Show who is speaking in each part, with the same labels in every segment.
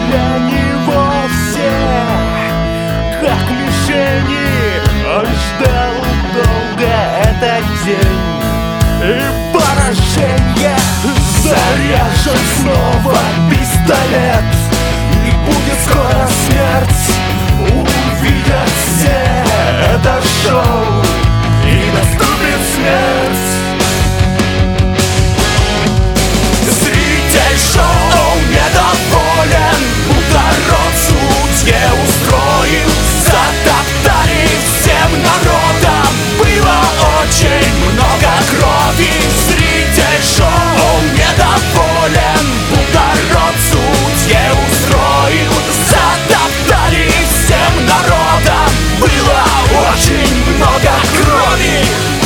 Speaker 1: для него все как мишени. Он ждал долго этот день и поражение. Заряжен снова пистолет, и будет скоро смерть. Увидят все это шоу, и наступит смерть. Зритель шоу недоволен, будто род судье устроил. Затоптали всем народом, было очень много крови. Зритель шоу недоволен, будто род судье устроил. Затоптали всем народом, было очень много крови.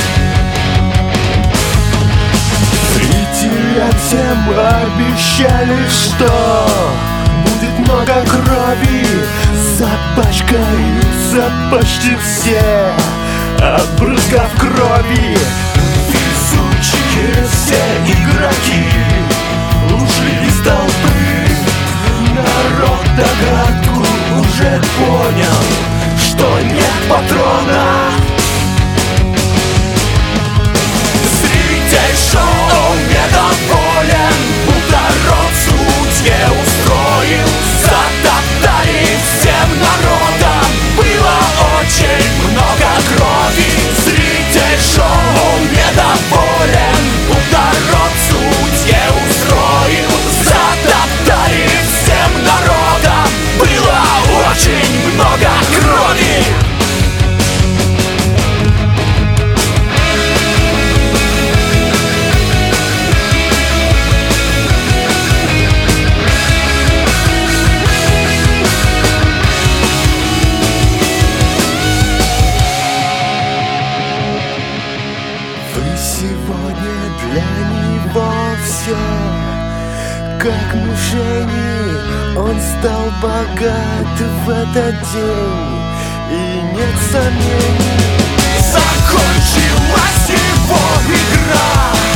Speaker 1: Зрителям всем обещали, что будет много крови. Запачкаются почти все, обрызгав крови. Везучие все игроки ушли из толпы. Народ догадку уже понял, что нет патрона. Зритель шоу недоволен, будто род судье устроил. Затоптали всем народом, было очень много крови. Зритель шоу недоволен, будто род судье устроил. Затоптали всем народом, было очень много крови. Сегодня для него все как мишени. Он стал богат в этот день, и нет сомнений. Закончилась его игра.